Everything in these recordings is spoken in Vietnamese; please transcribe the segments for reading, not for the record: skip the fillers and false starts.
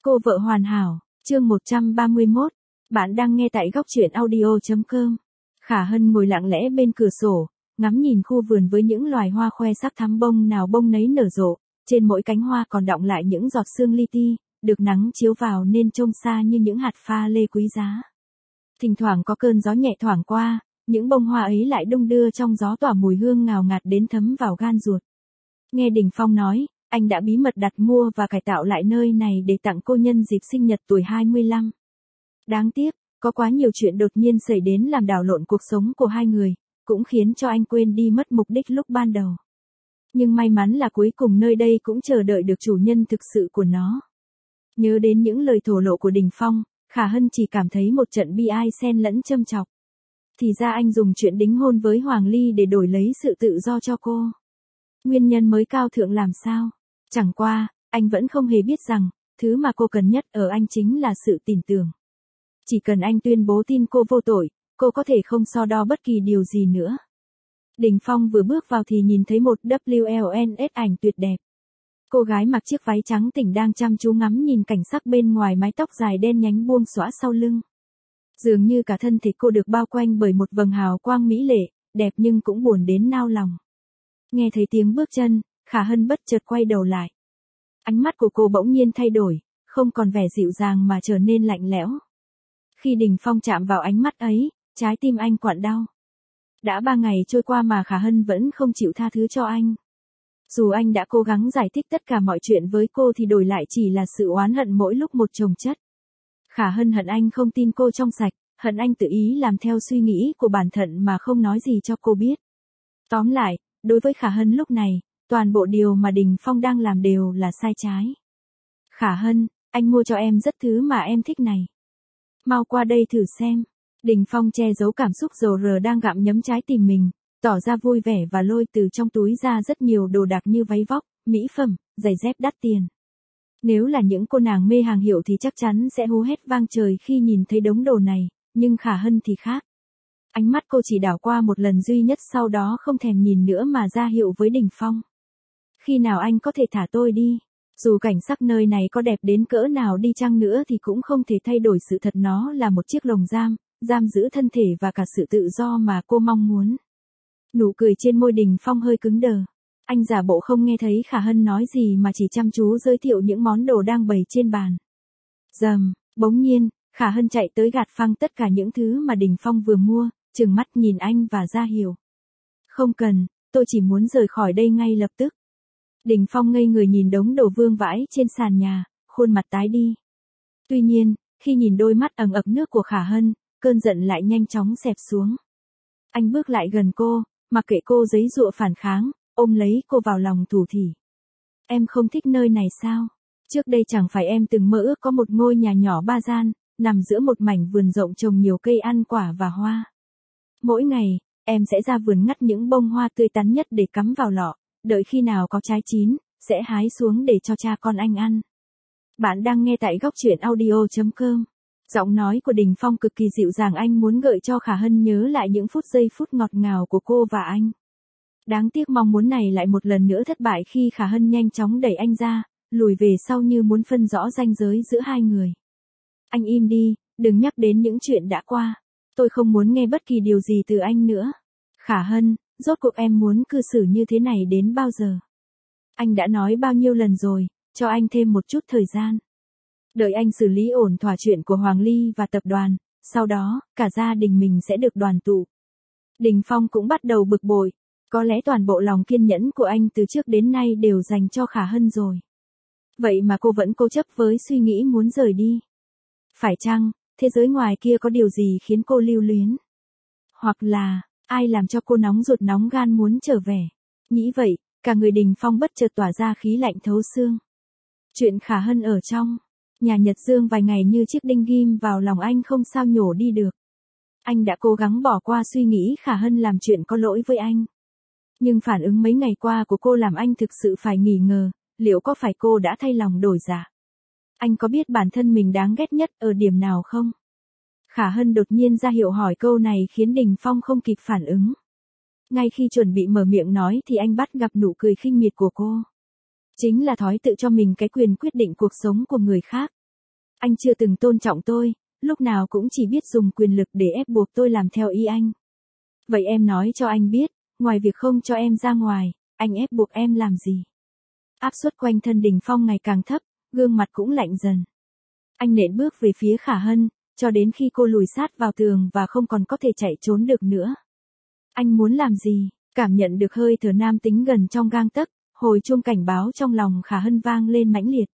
Cô vợ hoàn hảo, chương 131. Bạn đang nghe tại góc truyện audio.com. Khả Hân ngồi lặng lẽ bên cửa sổ, ngắm nhìn khu vườn với những loài hoa khoe sắc thắm bông nào bông nấy nở rộ, trên mỗi cánh hoa còn đọng lại những giọt sương li ti, được nắng chiếu vào nên trông xa như những hạt pha lê quý giá. Thỉnh thoảng có cơn gió nhẹ thoảng qua, những bông hoa ấy lại đung đưa trong gió tỏa mùi hương ngào ngạt đến thấm vào gan ruột. Nghe Đình Phong nói, anh đã bí mật đặt mua và cải tạo lại nơi này để tặng cô nhân dịp sinh nhật tuổi 25. Đáng tiếc, có quá nhiều chuyện đột nhiên xảy đến làm đảo lộn cuộc sống của hai người, cũng khiến cho anh quên đi mất mục đích lúc ban đầu. Nhưng may mắn là cuối cùng nơi đây cũng chờ đợi được chủ nhân thực sự của nó. Nhớ đến những lời thổ lộ của Đình Phong, Khả Hân chỉ cảm thấy một trận bi ai xen lẫn châm chọc. Thì ra anh dùng chuyện đính hôn với Hoàng Ly để đổi lấy sự tự do cho cô. Nguyên nhân mới cao thượng làm sao? Chẳng qua, anh vẫn không hề biết rằng, thứ mà cô cần nhất ở anh chính là sự tin tưởng. Chỉ cần anh tuyên bố tin cô vô tội, cô có thể không so đo bất kỳ điều gì nữa. Đình Phong vừa bước vào thì nhìn thấy một WLNS ảnh tuyệt đẹp. Cô gái mặc chiếc váy trắng tỉnh đang chăm chú ngắm nhìn cảnh sắc bên ngoài, mái tóc dài đen nhánh buông xõa sau lưng. Dường như cả thân thể cô được bao quanh bởi một vầng hào quang mỹ lệ, đẹp nhưng cũng buồn đến nao lòng. Nghe thấy tiếng bước chân, Khả Hân bất chợt quay đầu lại. Ánh mắt của cô bỗng nhiên thay đổi, không còn vẻ dịu dàng mà trở nên lạnh lẽo. Khi Đình Phong chạm vào ánh mắt ấy, trái tim anh quặn đau. Đã 3 ngày trôi qua mà Khả Hân vẫn không chịu tha thứ cho anh. Dù anh đã cố gắng giải thích tất cả mọi chuyện với cô thì đổi lại chỉ là sự oán hận mỗi lúc một chồng chất. Khả Hân hận anh không tin cô trong sạch, hận anh tự ý làm theo suy nghĩ của bản thân mà không nói gì cho cô biết. Tóm lại, đối với Khả Hân lúc này, toàn bộ điều mà Đình Phong đang làm đều là sai trái. Khả Hân, anh mua cho em rất thứ mà em thích này. Mau qua đây thử xem. Đình Phong che giấu cảm xúc rầu rờ đang gặm nhấm trái tim mình, tỏ ra vui vẻ và lôi từ trong túi ra rất nhiều đồ đạc như váy vóc, mỹ phẩm, giày dép đắt tiền. Nếu là những cô nàng mê hàng hiệu thì chắc chắn sẽ hú hét vang trời khi nhìn thấy đống đồ này, nhưng Khả Hân thì khác. Ánh mắt cô chỉ đảo qua một lần duy nhất, sau đó không thèm nhìn nữa mà ra hiệu với Đình Phong. Khi nào anh có thể thả tôi đi? Dù cảnh sắc nơi này có đẹp đến cỡ nào đi chăng nữa thì cũng không thể thay đổi sự thật nó là một chiếc lồng giam, giam giữ thân thể và cả sự tự do mà cô mong muốn. Nụ cười trên môi Đình Phong hơi cứng đờ. Anh giả bộ không nghe thấy Khả Hân nói gì mà chỉ chăm chú giới thiệu những món đồ đang bày trên bàn. Rầm, bỗng nhiên, Khả Hân chạy tới gạt phăng tất cả những thứ mà Đình Phong vừa mua, trừng mắt nhìn anh và ra hiệu. Không cần, tôi chỉ muốn rời khỏi đây ngay lập tức. Đình Phong ngây người nhìn đống đồ vương vãi trên sàn nhà, khuôn mặt tái đi. Tuy nhiên, khi nhìn đôi mắt ẩn ực nước của Khả Hân, cơn giận lại nhanh chóng xẹp xuống. Anh bước lại gần cô, mặc kệ cô giãy giụa phản kháng, ôm lấy cô vào lòng thủ thỉ. Em không thích nơi này sao? Trước đây chẳng phải em từng mơ ước có một ngôi nhà nhỏ 3 gian, nằm giữa một mảnh vườn rộng trồng nhiều cây ăn quả và hoa. Mỗi ngày, em sẽ ra vườn ngắt những bông hoa tươi tắn nhất để cắm vào lọ, đợi khi nào có trái chín, sẽ hái xuống để cho cha con anh ăn. Bạn đang nghe tại góc truyện audio.com. Giọng nói của Đình Phong cực kỳ dịu dàng, anh muốn gợi cho Khả Hân nhớ lại những giây phút ngọt ngào của cô và anh. Đáng tiếc mong muốn này lại một lần nữa thất bại khi Khả Hân nhanh chóng đẩy anh ra, lùi về sau như muốn phân rõ ranh giới giữa hai người. Anh im đi, đừng nhắc đến những chuyện đã qua. Tôi không muốn nghe bất kỳ điều gì từ anh nữa. Khả Hân, rốt cuộc em muốn cư xử như thế này đến bao giờ? Anh đã nói bao nhiêu lần rồi, cho anh thêm một chút thời gian. Đợi anh xử lý ổn thỏa chuyện của Hoàng Ly và tập đoàn, sau đó, cả gia đình mình sẽ được đoàn tụ. Đình Phong cũng bắt đầu bực bội, có lẽ toàn bộ lòng kiên nhẫn của anh từ trước đến nay đều dành cho Khả Hân rồi. Vậy mà cô vẫn cố chấp với suy nghĩ muốn rời đi. Phải chăng, thế giới ngoài kia có điều gì khiến cô lưu luyến? Hoặc là, ai làm cho cô nóng ruột nóng gan muốn trở về? Nghĩ vậy, cả người Đình Phong bất chợt tỏa ra khí lạnh thấu xương. Chuyện Khả Hân ở trong nhà Nhật Dương vài ngày như chiếc đinh ghim vào lòng anh không sao nhổ đi được. Anh đã cố gắng bỏ qua suy nghĩ Khả Hân làm chuyện có lỗi với anh. Nhưng phản ứng mấy ngày qua của cô làm anh thực sự phải nghi ngờ, liệu có phải cô đã thay lòng đổi dạ? Anh có biết bản thân mình đáng ghét nhất ở điểm nào không? Khả Hân đột nhiên ra hiệu hỏi câu này khiến Đình Phong không kịp phản ứng. Ngay khi chuẩn bị mở miệng nói thì anh bắt gặp nụ cười khinh miệt của cô. Chính là thói tự cho mình cái quyền quyết định cuộc sống của người khác. Anh chưa từng tôn trọng tôi, lúc nào cũng chỉ biết dùng quyền lực để ép buộc tôi làm theo ý anh. Vậy em nói cho anh biết, ngoài việc không cho em ra ngoài, anh ép buộc em làm gì? Áp suất quanh thân Đình Phong ngày càng thấp, gương mặt cũng lạnh dần. Anh nện bước về phía Khả Hân, cho đến khi cô lùi sát vào tường và không còn có thể chạy trốn được nữa. Anh muốn làm gì? Cảm nhận được hơi thở nam tính gần trong gang tấc, hồi chuông cảnh báo trong lòng Khả Hân vang lên mãnh liệt.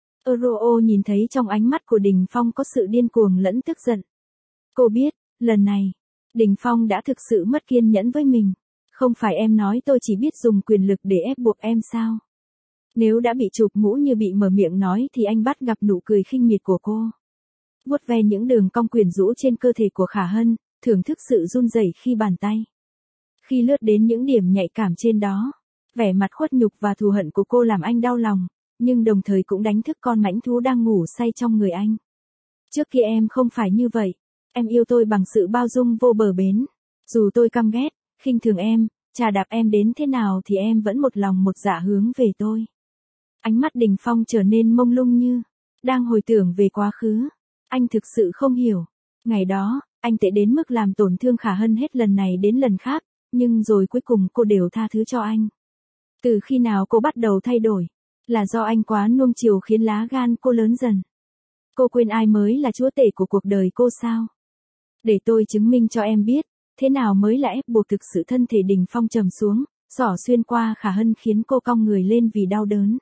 Euro nhìn thấy trong ánh mắt của Đình Phong có sự điên cuồng lẫn tức giận. Cô biết, lần này, Đình Phong đã thực sự mất kiên nhẫn với mình. Không phải em nói tôi chỉ biết dùng quyền lực để ép buộc em sao? Nếu đã bị chụp mũ như bị mở miệng nói thì anh bắt gặp nụ cười khinh miệt của cô. Vuốt ve những đường cong quyến rũ trên cơ thể của Khả Hân, thưởng thức sự run rẩy khi bàn tay. Khi lướt đến những điểm nhạy cảm trên đó, vẻ mặt khuất nhục và thù hận của cô làm anh đau lòng, nhưng đồng thời cũng đánh thức con mãnh thú đang ngủ say trong người anh. Trước kia em không phải như vậy, em yêu tôi bằng sự bao dung vô bờ bến. Dù tôi căm ghét, khinh thường em, chà đạp em đến thế nào thì em vẫn một lòng một dạ hướng về tôi. Ánh mắt Đình Phong trở nên mông lung như đang hồi tưởng về quá khứ. Anh thực sự không hiểu. Ngày đó, anh tệ đến mức làm tổn thương Khả Hân hết lần này đến lần khác, nhưng rồi cuối cùng cô đều tha thứ cho anh. Từ khi nào cô bắt đầu thay đổi? Là do anh quá nuông chiều khiến lá gan cô lớn dần. Cô quên ai mới là chúa tể của cuộc đời cô sao? Để tôi chứng minh cho em biết, thế nào mới là ép buộc thực sự. Thân thể Đình Phong trầm xuống, xỏ xuyên qua Khả Hân khiến cô cong người lên vì đau đớn.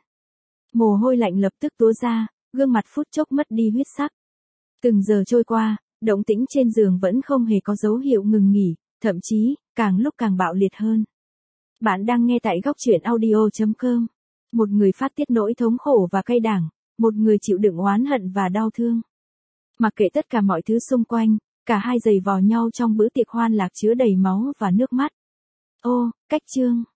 Mồ hôi lạnh lập tức túa ra, gương mặt phút chốc mất đi huyết sắc. Từng giờ trôi qua, động tĩnh trên giường vẫn không hề có dấu hiệu ngừng nghỉ, thậm chí, càng lúc càng bạo liệt hơn. Bạn đang nghe tại góc truyện audio.com. Một người phát tiết nỗi thống khổ và cay đắng, một người chịu đựng oán hận và đau thương. Mặc kệ tất cả mọi thứ xung quanh, cả hai giày vò nhau trong bữa tiệc hoan lạc chứa đầy máu và nước mắt. Ô, cách chương.